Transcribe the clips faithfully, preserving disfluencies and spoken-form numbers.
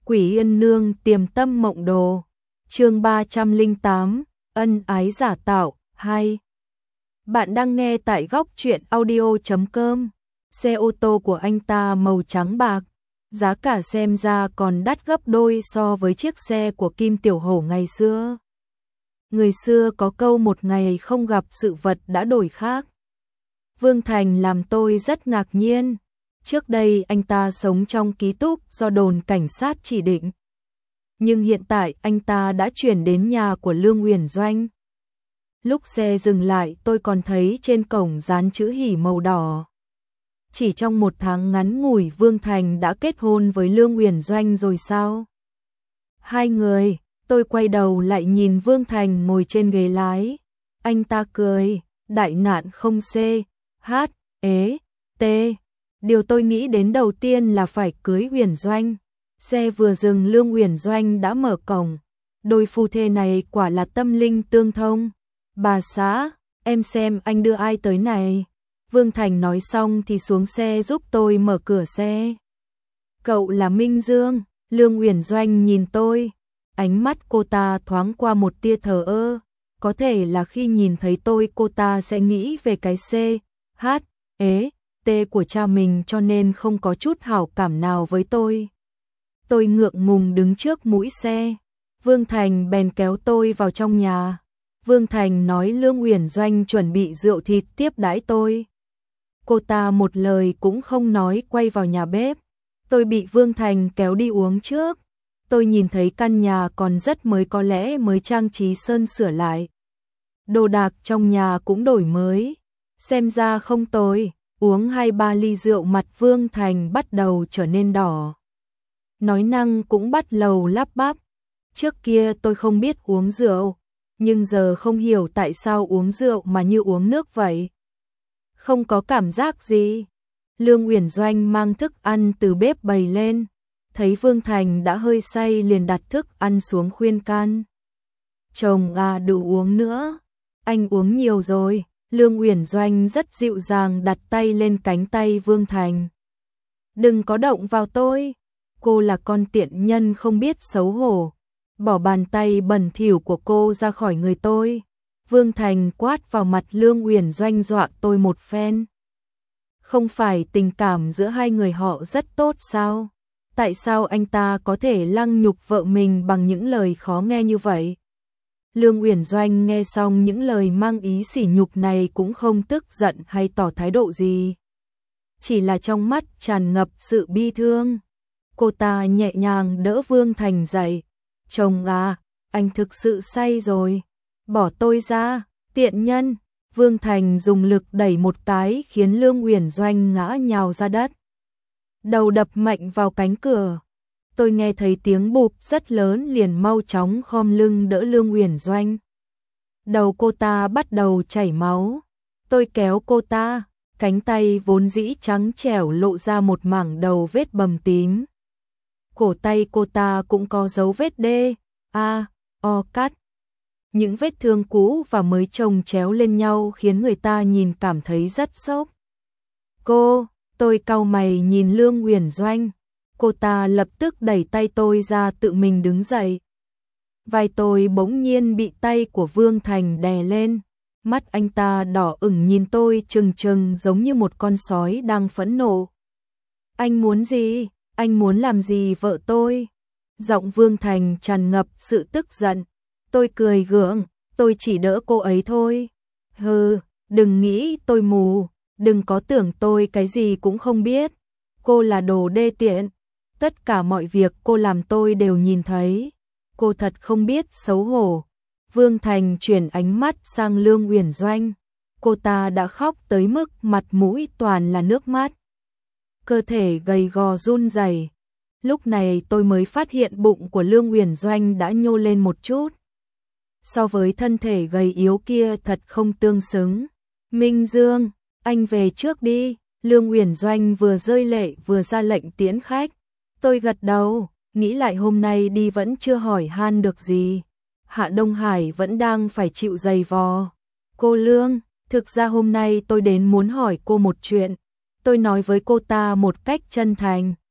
Quỷ Yên Nương Tiềm Tâm Mộng Đồ. Chương ba trăm lẻ tám, ân ái giả tạo hai. Bạn đang nghe tại góc truyện audio chấm com. Xe ô tô của anh ta màu trắng bạc, giá cả xem ra còn đắt gấp đôi so với chiếc xe của Kim Tiểu Hổ ngày xưa. Người xưa có câu một ngày không gặp sự vật đã đổi khác. Vương Thành làm tôi rất ngạc nhiên. Trước đây anh ta sống trong ký túc do đồn cảnh sát chỉ định. Nhưng hiện tại anh ta đã chuyển đến nhà của Lương Uyển Doanh. Lúc xe dừng lại tôi còn thấy trên cổng dán chữ hỉ màu đỏ. Chỉ trong một tháng ngắn ngủi Vương Thành đã kết hôn với Lương Uyển Doanh rồi sao? Hai người, tôi quay đầu lại nhìn Vương Thành ngồi trên ghế lái. Anh ta cười, đại nạn không C, H, ế, T. Điều tôi nghĩ đến đầu tiên là phải cưới Uyển Doanh. Xe vừa dừng Lương Uyển Doanh đã mở cổng. Đôi phu thê này quả là tâm linh tương thông. Bà xã, em xem anh đưa ai tới này. Vương Thành nói xong thì xuống xe giúp tôi mở cửa xe. Cậu là Minh Dương. Lương Uyển Doanh nhìn tôi. Ánh mắt cô ta thoáng qua một tia thờ ơ. Có thể là khi nhìn thấy tôi cô ta sẽ nghĩ về cái C, H, ế, T của cha mình cho nên không có chút hảo cảm nào với tôi. Tôi ngượng ngùng đứng trước mũi xe. Vương Thành bèn kéo tôi vào trong nhà. Vương Thành nói Lương Uyển Doanh chuẩn bị rượu thịt tiếp đãi tôi. Cô ta một lời cũng không nói quay vào nhà bếp. Tôi bị Vương Thành kéo đi uống trước. Tôi nhìn thấy căn nhà còn rất mới, có lẽ mới trang trí sơn sửa lại. Đồ đạc trong nhà cũng đổi mới. Xem ra không tồi. Uống hai ba ly rượu mặt Vương Thành bắt đầu trở nên đỏ. Nói năng cũng bắt đầu lắp bắp. Trước kia tôi không biết uống rượu, nhưng giờ không hiểu tại sao uống rượu mà như uống nước vậy. Không có cảm giác gì. Lương Uyển Doanh mang thức ăn từ bếp bày lên. Thấy Vương Thành đã hơi say liền đặt thức ăn xuống khuyên can. Chồng à, đừng uống nữa. Anh uống nhiều rồi. Lương Uyển Doanh rất dịu dàng đặt tay lên cánh tay Vương Thành. Đừng có động vào tôi. Cô là con tiện nhân không biết xấu hổ. Bỏ bàn tay bẩn thỉu của cô ra khỏi người tôi. Vương Thành quát vào mặt Lương Uyển Doanh dọa tôi một phen. Không phải tình cảm giữa hai người họ rất tốt sao? Tại sao anh ta có thể lăng nhục vợ mình bằng những lời khó nghe như vậy? Lương Uyển Doanh nghe xong những lời mang ý sỉ nhục này cũng không tức giận hay tỏ thái độ gì. Chỉ là trong mắt tràn ngập sự bi thương. Cô ta nhẹ nhàng đỡ Vương Thành dậy. Chồng à, anh thực sự say rồi. Bỏ tôi ra, tiện nhân. Vương Thành dùng lực đẩy một cái khiến Lương Uyển Doanh ngã nhào ra đất. Đầu đập mạnh vào cánh cửa. Tôi nghe thấy tiếng bụp rất lớn liền mau chóng khom lưng đỡ Lương Uyển Doanh. Đầu cô ta bắt đầu chảy máu. Tôi kéo cô ta, cánh tay vốn dĩ trắng trẻo lộ ra một mảng đầu vết bầm tím. Cổ tay cô ta cũng có dấu vết D, A, O cắt. Những vết thương cũ và mới chồng chéo lên nhau khiến người ta nhìn cảm thấy rất sốc. Cô, tôi cau mày nhìn Lương Uyển Doanh. Cô ta lập tức đẩy tay tôi ra tự mình đứng dậy. Vai tôi bỗng nhiên bị tay của Vương Thành đè lên. Mắt anh ta đỏ ửng nhìn tôi trừng trừng giống như một con sói đang phẫn nộ. Anh muốn gì? Anh muốn làm gì vợ tôi? Giọng Vương Thành tràn ngập sự tức giận. Tôi cười gượng, tôi chỉ đỡ cô ấy thôi. Hừ, đừng nghĩ tôi mù, đừng có tưởng tôi cái gì cũng không biết. Cô là đồ đê tiện. Tất cả mọi việc cô làm tôi đều nhìn thấy. Cô thật không biết xấu hổ. Vương Thành chuyển ánh mắt sang Lương Uyển Doanh. Cô ta đã khóc tới mức mặt mũi toàn là nước mắt. Cơ thể gầy gò run rẩy. Lúc này tôi mới phát hiện bụng của Lương Uyển Doanh đã nhô lên một chút. So với thân thể gầy yếu kia thật không tương xứng. Minh Dương, anh về trước đi. Lương Uyển Doanh vừa rơi lệ vừa ra lệnh tiễn khách. Tôi gật đầu, nghĩ lại hôm nay đi vẫn chưa hỏi han được gì. Hạ Đông Hải vẫn đang phải chịu giày vò. Cô Lương, thực ra hôm nay tôi đến muốn hỏi cô một chuyện. Tôi nói với cô ta một cách chân thành.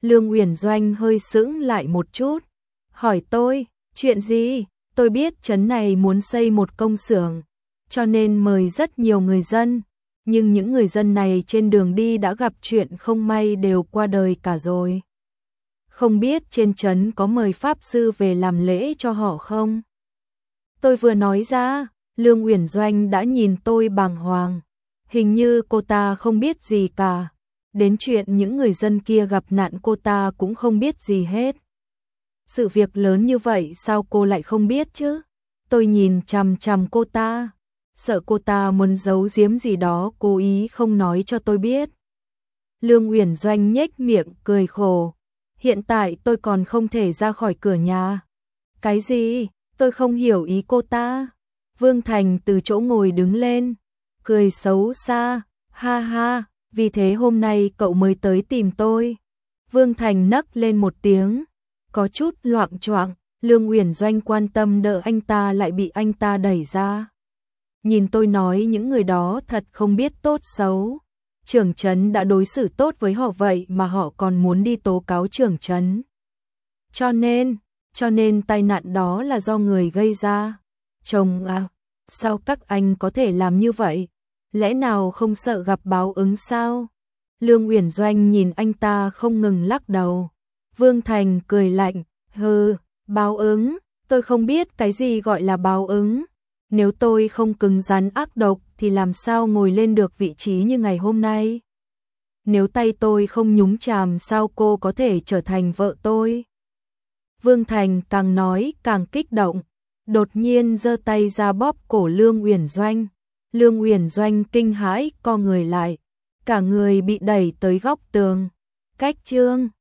Lương Uyển Doanh hơi sững lại một chút, hỏi tôi, chuyện gì? Tôi biết trấn này muốn xây một công xưởng, cho nên mời rất nhiều người dân, nhưng những người dân này trên đường đi đã gặp chuyện không may đều qua đời cả rồi. Không biết trên trấn có mời pháp sư về làm lễ cho họ không? Tôi vừa nói ra, Lương Uyển Doanh đã nhìn tôi bàng hoàng. Hình như cô ta không biết gì cả. Đến chuyện những người dân kia gặp nạn cô ta cũng không biết gì hết. Sự việc lớn như vậy sao cô lại không biết chứ? Tôi nhìn chằm chằm cô ta, sợ cô ta muốn giấu giếm gì đó cố ý không nói cho tôi biết. Lương Uyển Doanh nhếch miệng cười khổ. Hiện tại tôi còn không thể ra khỏi cửa nhà. Cái gì? Tôi không hiểu ý cô ta. Vương Thành từ chỗ ngồi đứng lên, cười xấu xa, ha ha, vì thế hôm nay cậu mới tới tìm tôi. Vương Thành nấc lên một tiếng, có chút loạng choạng. Lương Uyển Doanh quan tâm đỡ anh ta lại bị anh ta đẩy ra. Nhìn tôi nói những người đó thật không biết tốt xấu. Trưởng trấn đã đối xử tốt với họ vậy mà họ còn muốn đi tố cáo trưởng trấn. Cho nên, cho nên tai nạn đó là do người gây ra. Chồng à, sao các anh có thể làm như vậy? Lẽ nào không sợ gặp báo ứng sao? Lương Uyển Doanh nhìn anh ta không ngừng lắc đầu. Vương Thành cười lạnh, hừ, báo ứng, tôi không biết cái gì gọi là báo ứng. Nếu tôi không cứng rắn ác độc thì làm sao ngồi lên được vị trí như ngày hôm nay? Nếu tay tôi không nhúng chàm sao cô có thể trở thành vợ tôi? Vương Thành càng nói càng kích động, đột nhiên giơ tay ra bóp cổ Lương Uyển Doanh. Lương Uyển Doanh kinh hãi co người lại, cả người bị đẩy tới góc tường. Cách chương